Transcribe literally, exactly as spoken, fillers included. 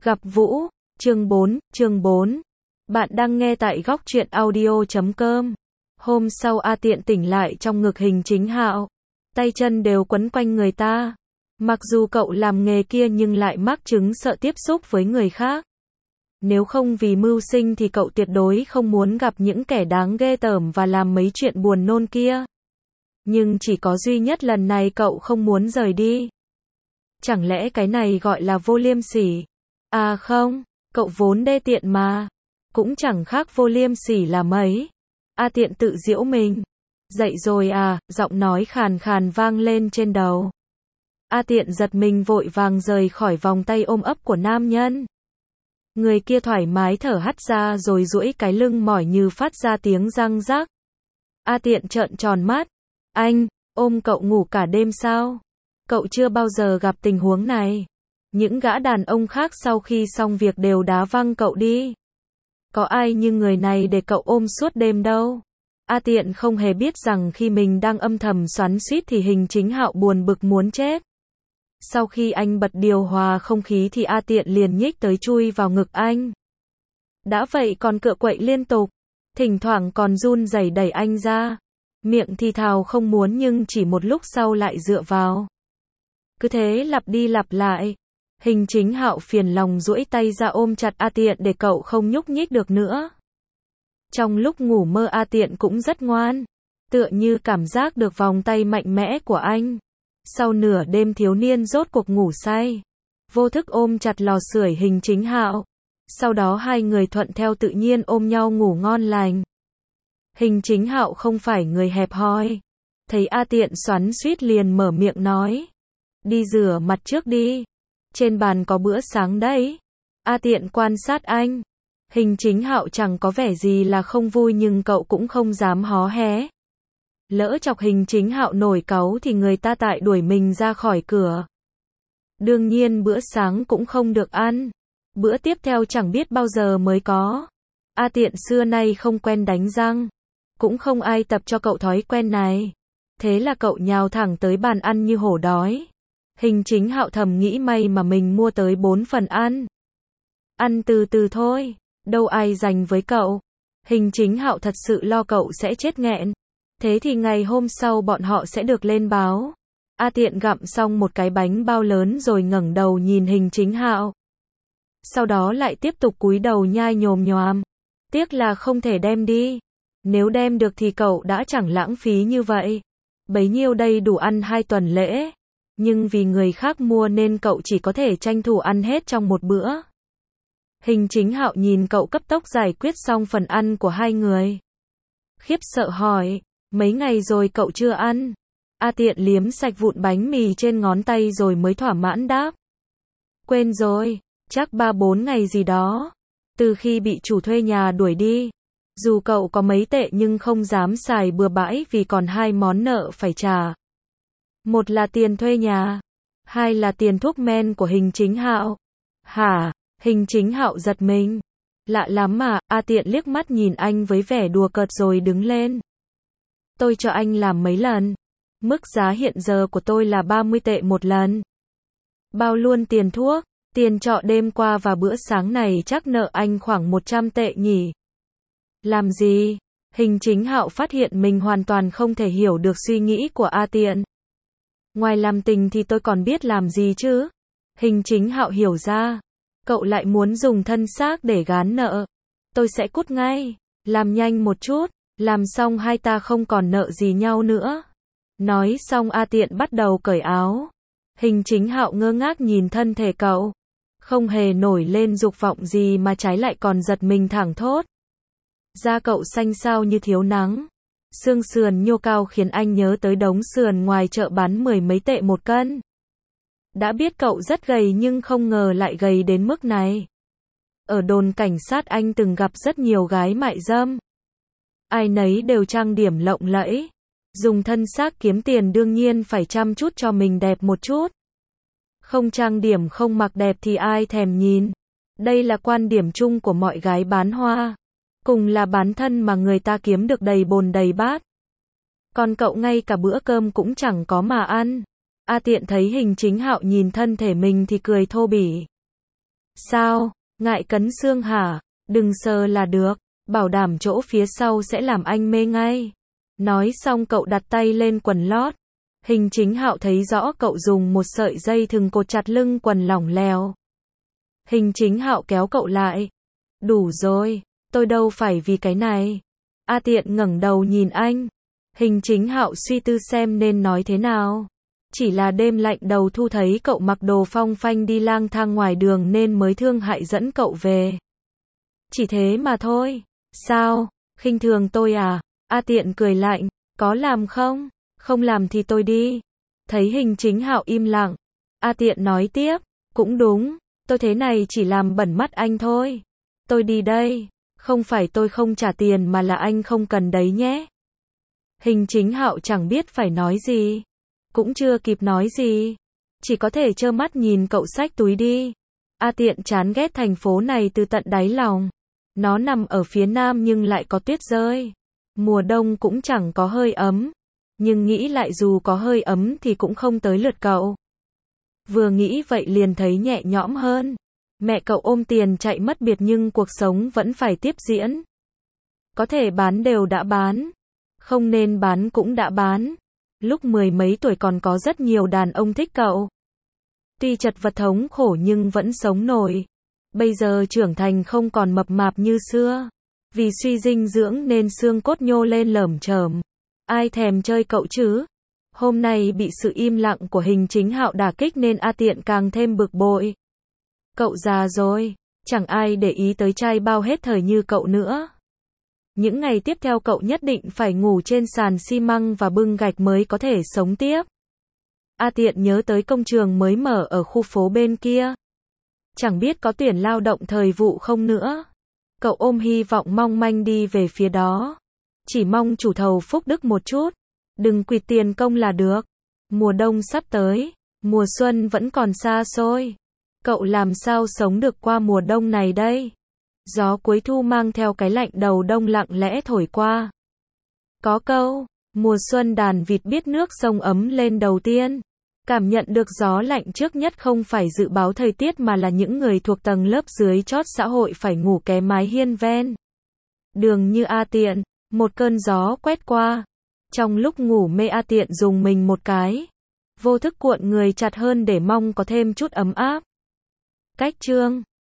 Gặp Vũ, chương bốn, chương bốn. Bạn đang nghe tại góc truyện audio chấm com. Hôm sau A Tiện tỉnh lại trong ngực Hình Chính Hạo. Tay chân đều quấn quanh người ta. Mặc dù cậu làm nghề kia nhưng lại mắc chứng sợ tiếp xúc với người khác. Nếu không vì mưu sinh thì cậu tuyệt đối không muốn gặp những kẻ đáng ghê tởm và làm mấy chuyện buồn nôn kia. Nhưng chỉ có duy nhất lần này cậu không muốn rời đi. Chẳng lẽ cái này gọi là vô liêm sỉ? À không, cậu vốn đê tiện mà. Cũng chẳng khác vô liêm sỉ là mấy. A Tiện tự giễu mình. Dậy rồi à, giọng nói khàn khàn vang lên trên đầu. A Tiện giật mình vội vàng rời khỏi vòng tay ôm ấp của nam nhân. Người kia thoải mái thở hắt ra rồi duỗi cái lưng mỏi như phát ra tiếng răng rắc. A Tiện trợn tròn mắt. Anh, ôm cậu ngủ cả đêm sao? Cậu chưa bao giờ gặp tình huống này. Những gã đàn ông khác sau khi xong việc đều đá văng cậu đi. Có ai như người này để cậu ôm suốt đêm đâu. A Tiện không hề biết rằng khi mình đang âm thầm xoắn xuýt thì Hình Chính Hạo buồn bực muốn chết. Sau khi anh bật điều hòa không khí thì A Tiện liền nhích tới chui vào ngực anh. Đã vậy còn cựa quậy liên tục, thỉnh thoảng còn run rẩy đẩy anh ra. Miệng thì thào không muốn nhưng chỉ một lúc sau lại dựa vào. Cứ thế lặp đi lặp lại. Hình Chính Hạo phiền lòng duỗi tay ra ôm chặt A Tiện để cậu không nhúc nhích được nữa. Trong lúc ngủ mơ A Tiện cũng rất ngoan, tựa như cảm giác được vòng tay mạnh mẽ của anh. Sau nửa đêm thiếu niên rốt cuộc ngủ say, vô thức ôm chặt lò sưởi Hình Chính Hạo. Sau đó hai người thuận theo tự nhiên ôm nhau ngủ ngon lành. Hình Chính Hạo không phải người hẹp hòi, thấy A Tiện xoắn xuýt liền mở miệng nói. Đi rửa mặt trước đi. Trên bàn có bữa sáng đấy. A Tiện quan sát anh. Hình Chính Hạo chẳng có vẻ gì là không vui nhưng cậu cũng không dám hó hé. Lỡ chọc Hình Chính Hạo nổi cáu thì người ta tại đuổi mình ra khỏi cửa. Đương nhiên bữa sáng cũng không được ăn. Bữa tiếp theo chẳng biết bao giờ mới có. A Tiện xưa nay không quen đánh răng. Cũng không ai tập cho cậu thói quen này. Thế là cậu nhào thẳng tới bàn ăn như hổ đói. Hình Chính Hạo thầm nghĩ may mà mình mua tới bốn phần ăn. Ăn từ từ thôi, đâu ai dành với cậu. Hình Chính Hạo thật sự lo cậu sẽ chết nghẹn. Thế thì ngày hôm sau bọn họ sẽ được lên báo. A Tiện gặm xong một cái bánh bao lớn rồi ngẩng đầu nhìn Hình Chính Hạo. Sau đó lại tiếp tục cúi đầu nhai nhồm nhoàm. Tiếc là không thể đem đi. Nếu đem được thì cậu đã chẳng lãng phí như vậy. Bấy nhiêu đây đủ ăn hai tuần lễ. Nhưng vì người khác mua nên cậu chỉ có thể tranh thủ ăn hết trong một bữa. Hình Chính Hạo nhìn cậu cấp tốc giải quyết xong phần ăn của hai người. Khiếp sợ hỏi, mấy ngày rồi cậu chưa ăn? A Tiện liếm sạch vụn bánh mì trên ngón tay rồi mới thỏa mãn đáp. Quên rồi, chắc ba bốn ngày gì đó. Từ khi bị chủ thuê nhà đuổi đi. Dù cậu có mấy tệ nhưng không dám xài bừa bãi vì còn hai món nợ phải trả. Một là tiền thuê nhà, hai là tiền thuốc men của Hình Chính Hạo. Hả? Hình Chính Hạo giật mình. Lạ lắm mà. A Tiện liếc mắt nhìn anh với vẻ đùa cợt rồi đứng lên. Tôi cho anh làm mấy lần. Mức giá hiện giờ của tôi là ba mươi tệ một lần. Bao luôn tiền thuốc, tiền trọ đêm qua và bữa sáng này chắc nợ anh khoảng một trăm tệ nhỉ. Làm gì? Hình Chính Hạo phát hiện mình hoàn toàn không thể hiểu được suy nghĩ của A Tiện. Ngoài làm tình thì tôi còn biết làm gì chứ? Hình Chính Hạo hiểu ra. Cậu lại muốn dùng thân xác để gán nợ. Tôi sẽ cút ngay. Làm nhanh một chút. Làm xong hai ta không còn nợ gì nhau nữa. Nói xong A Tiện bắt đầu cởi áo. Hình Chính Hạo ngơ ngác nhìn thân thể cậu. Không hề nổi lên dục vọng gì mà trái lại còn giật mình thẳng thốt. Da cậu xanh xao như thiếu nắng. Xương sườn nhô cao khiến anh nhớ tới đống sườn ngoài chợ bán mười mấy tệ một cân. Đã biết cậu rất gầy nhưng không ngờ lại gầy đến mức này. Ở đồn cảnh sát anh từng gặp rất nhiều gái mại dâm. Ai nấy đều trang điểm lộng lẫy. Dùng thân xác kiếm tiền đương nhiên phải chăm chút cho mình đẹp một chút. Không trang điểm không mặc đẹp thì ai thèm nhìn. Đây là quan điểm chung của mọi gái bán hoa. Cùng là bán thân mà người ta kiếm được đầy bồn đầy bát. Còn cậu ngay cả bữa cơm cũng chẳng có mà ăn. A Tiện thấy Hình Chính Hạo nhìn thân thể mình thì cười thô bỉ. Sao, ngại cấn xương hả? Đừng sờ là được, bảo đảm chỗ phía sau sẽ làm anh mê ngay. Nói xong cậu đặt tay lên quần lót. Hình Chính Hạo thấy rõ cậu dùng một sợi dây thừng cột chặt lưng quần lỏng lẻo. Hình Chính Hạo kéo cậu lại. Đủ rồi, tôi đâu phải vì cái này. A Tiện ngẩng đầu nhìn anh. Hình Chính Hạo suy tư xem nên nói thế nào. Chỉ là đêm lạnh đầu thu thấy cậu mặc đồ phong phanh đi lang thang ngoài đường nên mới thương hại dẫn cậu về. Chỉ thế mà thôi. Sao, khinh thường tôi à? A Tiện cười lạnh. Có làm không? Không làm thì tôi đi. Thấy Hình Chính Hạo im lặng, A Tiện nói tiếp. Cũng đúng, tôi thế này chỉ làm bẩn mắt anh thôi. Tôi đi đây. Không phải tôi không trả tiền mà là anh không cần đấy nhé. Hình Chính Hạo chẳng biết phải nói gì. Cũng chưa kịp nói gì. Chỉ có thể trơ mắt nhìn cậu xách túi đi. A Tiện chán ghét thành phố này từ tận đáy lòng. Nó nằm ở phía nam nhưng lại có tuyết rơi. Mùa đông cũng chẳng có hơi ấm. Nhưng nghĩ lại dù có hơi ấm thì cũng không tới lượt cậu. Vừa nghĩ vậy liền thấy nhẹ nhõm hơn. Mẹ cậu ôm tiền chạy mất biệt nhưng cuộc sống vẫn phải tiếp diễn. Có thể bán đều đã bán. Không nên bán cũng đã bán. Lúc mười mấy tuổi còn có rất nhiều đàn ông thích cậu. Tuy chật vật thống khổ nhưng vẫn sống nổi. Bây giờ trưởng thành không còn mập mạp như xưa. Vì suy dinh dưỡng nên xương cốt nhô lên lởm chởm. Ai thèm chơi cậu chứ? Hôm nay bị sự im lặng của Hình Chính Hạo đả kích nên A Tiện càng thêm bực bội. Cậu già rồi, chẳng ai để ý tới trai bao hết thời như cậu nữa. Những ngày tiếp theo cậu nhất định phải ngủ trên sàn xi măng và bưng gạch mới có thể sống tiếp. A Tiện nhớ tới công trường mới mở ở khu phố bên kia. Chẳng biết có tuyển lao động thời vụ không nữa. Cậu ôm hy vọng mong manh đi về phía đó. Chỉ mong chủ thầu phúc đức một chút. Đừng quỵt tiền công là được. Mùa đông sắp tới. Mùa xuân vẫn còn xa xôi. Cậu làm sao sống được qua mùa đông này đây? Gió cuối thu mang theo cái lạnh đầu đông lặng lẽ thổi qua. Có câu, mùa xuân đàn vịt biết nước sông ấm lên đầu tiên. Cảm nhận được gió lạnh trước nhất không phải dự báo thời tiết mà là những người thuộc tầng lớp dưới chót xã hội phải ngủ ké mái hiên ven đường như A Tiện. Một cơn gió quét qua. Trong lúc ngủ mê A Tiện dùng mình một cái. Vô thức cuộn người chặt hơn để mong có thêm chút ấm áp. Cách chương